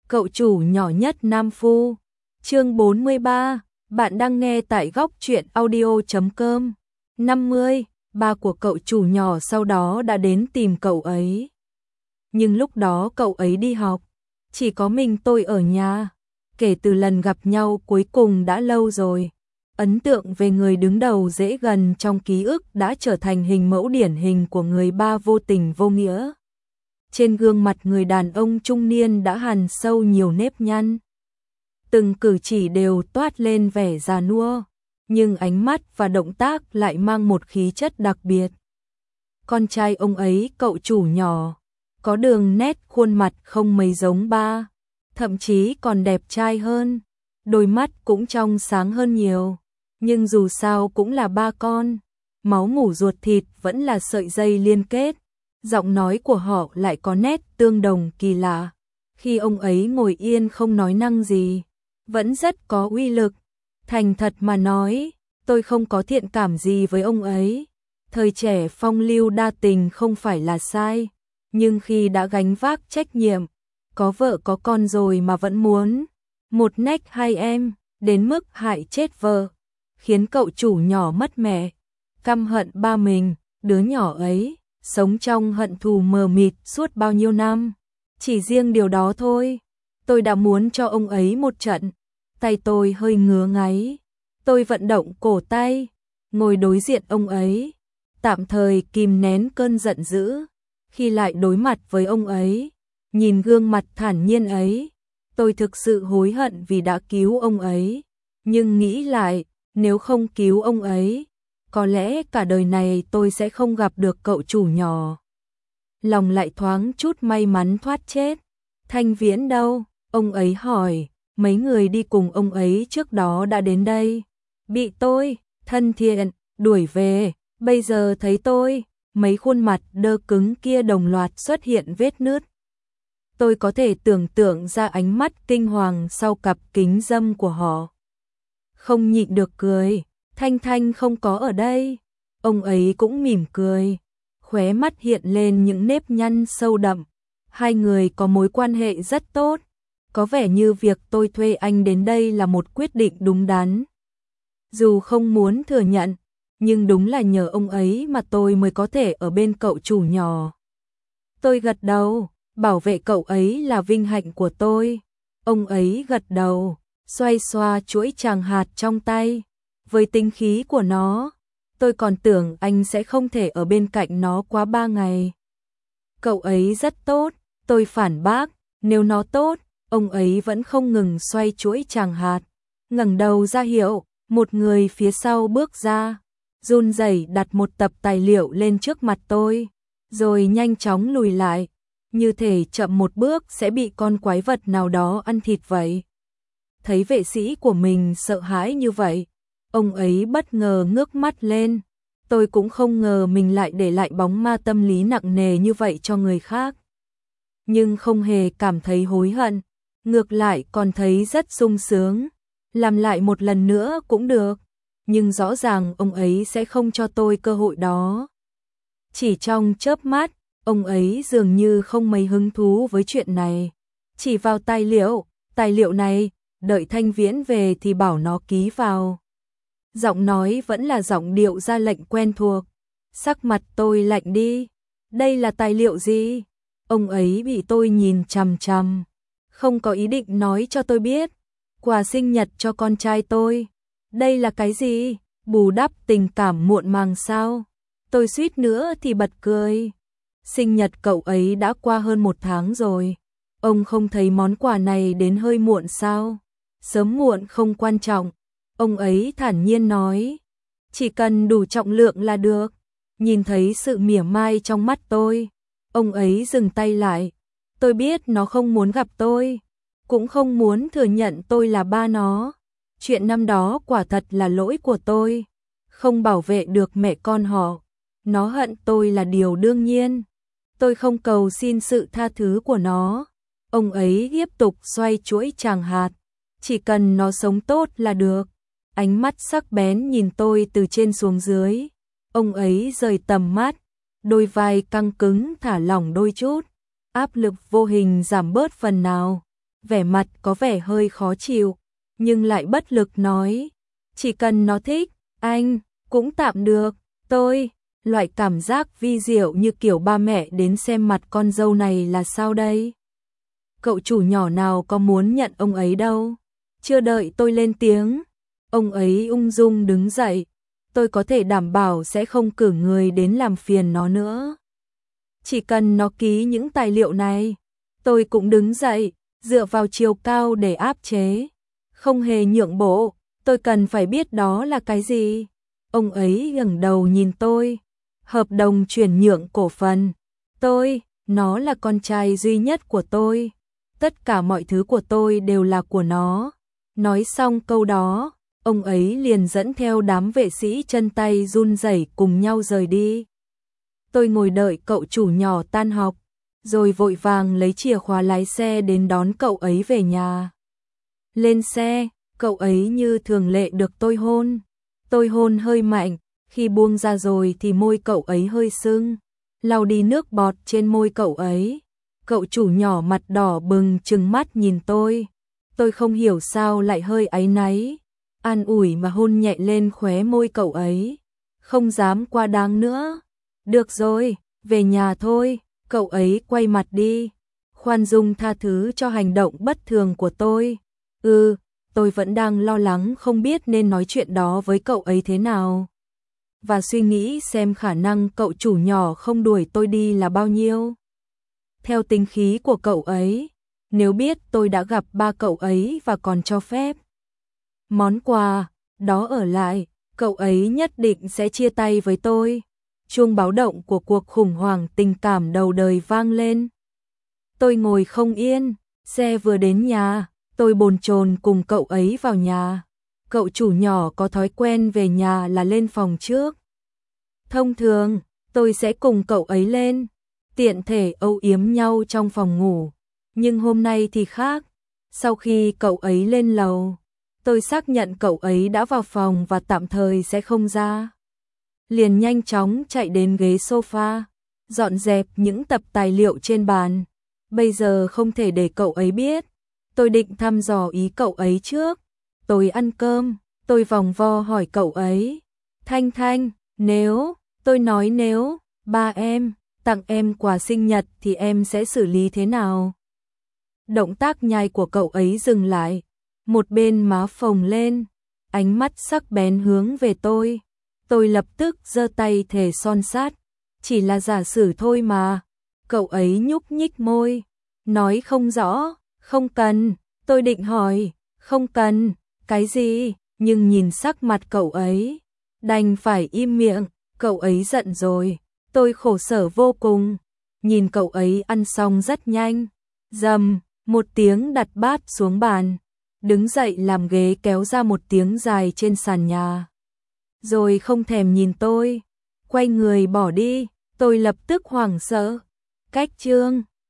Cậu chủ nhỏ nhất Nam Phu. Chương 43, bạn đang nghe tại góc truyện audio.com. 50, ba của cậu chủ nhỏ sau đó đã đến tìm cậu ấy. Nhưng lúc đó cậu ấy đi học, chỉ có mình tôi ở nhà. Kể từ lần gặp nhau cuối cùng đã lâu rồi. Ấn tượng về người đứng đầu dễ gần trong ký ức đã trở thành hình mẫu điển hình của người ba vô tình vô nghĩa. Trên gương mặt người đàn ông trung niên đã hằn sâu nhiều nếp nhăn. Từng cử chỉ đều toát lên vẻ già nua, nhưng ánh mắt và động tác lại mang một khí chất đặc biệt. Con trai ông ấy, cậu chủ nhỏ, có đường nét khuôn mặt không mấy giống ba, thậm chí còn đẹp trai hơn, đôi mắt cũng trong sáng hơn nhiều. Nhưng dù sao cũng là ba con, máu mủ ruột thịt vẫn là sợi dây liên kết. Giọng nói của họ lại có nét tương đồng kỳ lạ. Khi ông ấy ngồi yên không nói năng gì, vẫn rất có uy lực. Thành thật mà nói, tôi không có thiện cảm gì với ông ấy. Thời trẻ phong lưu đa tình không phải là sai, nhưng khi đã gánh vác trách nhiệm, có vợ có con rồi mà vẫn muốn một nách hai em, đến mức hại chết vợ, khiến cậu chủ nhỏ mất mẹ, căm hận ba mình, đứa nhỏ ấy sống trong hận thù mờ mịt suốt bao nhiêu năm. Chỉ riêng điều đó thôi, tôi đã muốn cho ông ấy một trận. Tay tôi hơi ngứa ngáy, tôi vận động cổ tay, ngồi đối diện ông ấy, tạm thời kìm nén cơn giận dữ. Khi lại đối mặt với ông ấy, nhìn gương mặt thản nhiên ấy, tôi thực sự hối hận vì đã cứu ông ấy. Nhưng nghĩ lại, nếu không cứu ông ấy, có lẽ cả đời này tôi sẽ không gặp được cậu chủ nhỏ. Lòng lại thoáng chút may mắn thoát chết. Thanh Viễn đâu? Ông ấy hỏi. Mấy người đi cùng ông ấy trước đó đã đến đây. Bị tôi, thân thiện, đuổi về. Bây giờ thấy tôi, mấy khuôn mặt đơ cứng kia đồng loạt xuất hiện vết nứt. Tôi có thể tưởng tượng ra ánh mắt kinh hoàng sau cặp kính râm của họ. Không nhịn được cười. Thanh Thanh không có ở đây. Ông ấy cũng mỉm cười, khóe mắt hiện lên những nếp nhăn sâu đậm. Hai người có mối quan hệ rất tốt. Có vẻ như việc tôi thuê anh đến đây là một quyết định đúng đắn. Dù không muốn thừa nhận, nhưng đúng là nhờ ông ấy mà tôi mới có thể ở bên cậu chủ nhỏ. Tôi gật đầu, bảo vệ cậu ấy là vinh hạnh của tôi. Ông ấy gật đầu, xoay xoa chuỗi tràng hạt trong tay. Với tính khí của nó, tôi còn tưởng anh sẽ không thể ở bên cạnh nó quá 3 ngày. Cậu ấy rất tốt, tôi phản bác, nếu nó tốt, ông ấy vẫn không ngừng xoay chuỗi tràng hạt. Ngẩng đầu ra hiệu, một người phía sau bước ra, run rẩy đặt một tập tài liệu lên trước mặt tôi, rồi nhanh chóng lùi lại, như thể chậm một bước sẽ bị con quái vật nào đó ăn thịt vậy. Thấy vệ sĩ của mình sợ hãi như vậy, ông ấy bất ngờ ngước mắt lên. Tôi cũng không ngờ mình lại để lại bóng ma tâm lý nặng nề như vậy cho người khác. Nhưng không hề cảm thấy hối hận, ngược lại còn thấy rất sung sướng. Làm lại một lần nữa cũng được, nhưng rõ ràng ông ấy sẽ không cho tôi cơ hội đó. Chỉ trong chớp mắt, ông ấy dường như không mấy hứng thú với chuyện này. Chỉ vào tài liệu này, đợi Thanh Viễn về thì bảo nó ký vào. Giọng nói vẫn là giọng điệu ra lệnh quen thuộc. Sắc mặt tôi lạnh đi. Đây là tài liệu gì? Ông ấy bị tôi nhìn chằm chằm, không có ý định nói cho tôi biết. Quà sinh nhật cho con trai tôi. Đây là cái gì? Bù đắp tình cảm muộn màng sao? Tôi suýt nữa thì bật cười. Sinh nhật cậu ấy đã qua hơn 1 tháng rồi. Ông không thấy món quà này đến hơi muộn sao? Sớm muộn không quan trọng. Ông ấy thản nhiên nói, chỉ cần đủ trọng lượng là được. Nhìn thấy sự mỉa mai trong mắt tôi, ông ấy dừng tay lại. Tôi biết nó không muốn gặp tôi, cũng không muốn thừa nhận tôi là ba nó. Chuyện năm đó quả thật là lỗi của tôi, không bảo vệ được mẹ con họ. Nó hận tôi là điều đương nhiên. Tôi không cầu xin sự tha thứ của nó. Ông ấy tiếp tục xoay chuỗi tràng hạt. Chỉ cần nó sống tốt là được. Ánh mắt sắc bén nhìn tôi từ trên xuống dưới. Ông ấy rời tầm mắt, đôi vai căng cứng thả lỏng đôi chút. Áp lực vô hình giảm bớt phần nào. vẻ mặt có vẻ hơi khó chịu, nhưng lại bất lực nói, chỉ cần nó thích, anh cũng tạm được. Loại cảm giác vi diệu như kiểu ba mẹ đến xem mặt con dâu này là sao đây? Cậu chủ nhỏ nào có muốn nhận ông ấy đâu. Chưa đợi tôi lên tiếng, ông ấy ung dung đứng dậy. Tôi có thể đảm bảo sẽ không cử người đến làm phiền nó nữa. Chỉ cần nó ký những tài liệu này. Tôi cũng đứng dậy, dựa vào chiều cao để áp chế. Không hề nhượng bộ, tôi cần phải biết đó là cái gì. Ông ấy ngẩng đầu nhìn tôi. Hợp đồng chuyển nhượng cổ phần. Nó là con trai duy nhất của tôi. Tất cả mọi thứ của tôi đều là của nó. Nói xong câu đó, ông ấy liền dẫn theo đám vệ sĩ chân tay run rẩy cùng nhau rời đi. Tôi ngồi đợi cậu chủ nhỏ tan học, rồi vội vàng lấy chìa khóa lái xe đến đón cậu ấy về nhà. Lên xe, cậu ấy như thường lệ được tôi hôn. Tôi hôn hơi mạnh, khi buông ra rồi thì môi cậu ấy hơi sưng, lau đi nước bọt trên môi cậu ấy. Cậu chủ nhỏ mặt đỏ bừng trừng mắt nhìn tôi. Tôi không hiểu sao lại hơi áy náy, an ủi mà hôn nhẹ lên khóe môi cậu ấy. Không dám quá đáng nữa. Được rồi, về nhà thôi. Cậu ấy quay mặt đi, khoan dung tha thứ cho hành động bất thường của tôi. Tôi vẫn đang lo lắng không biết nên nói chuyện đó với cậu ấy thế nào. Và suy nghĩ xem khả năng cậu chủ nhỏ không đuổi tôi đi là bao nhiêu. Theo tính khí của cậu ấy, nếu biết tôi đã gặp ba cậu ấy và còn cho phép món quà đó ở lại, cậu ấy nhất định sẽ chia tay với tôi. Chuông báo động của cuộc khủng hoảng tình cảm đầu đời vang lên. Tôi ngồi không yên, xe vừa đến nhà, tôi bồn chồn cùng cậu ấy vào nhà. Cậu chủ nhỏ có thói quen về nhà là lên phòng trước. Thông thường, tôi sẽ cùng cậu ấy lên, tiện thể âu yếm nhau trong phòng ngủ. Nhưng hôm nay thì khác. Sau khi cậu ấy lên lầu, tôi xác nhận cậu ấy đã vào phòng và tạm thời sẽ không ra. Liền nhanh chóng chạy đến ghế sofa, dọn dẹp những tập tài liệu trên bàn. Bây giờ không thể để cậu ấy biết. Tôi định thăm dò ý cậu ấy trước. Tôi ăn cơm, tôi vòng vo hỏi cậu ấy. Thanh, nếu ba em tặng em quà sinh nhật thì em sẽ xử lý thế nào? Động tác nhai của cậu ấy dừng lại, một bên má phồng lên, ánh mắt sắc bén hướng về tôi. Tôi lập tức giơ tay thề son sắt, chỉ là giả sử thôi mà. Cậu ấy nhúc nhích môi, nói không rõ. Không cần. Tôi định hỏi, không cần, cái gì? Nhưng nhìn sắc mặt cậu ấy, đành phải im miệng. Cậu ấy giận rồi, tôi khổ sở vô cùng. Nhìn cậu ấy ăn xong rất nhanh, rầm một tiếng đặt bát xuống bàn, đứng dậy làm ghế kéo ra một tiếng dài trên sàn nhà. Rồi không thèm nhìn tôi, quay người bỏ đi. Tôi lập tức hoảng sợ. Cách chương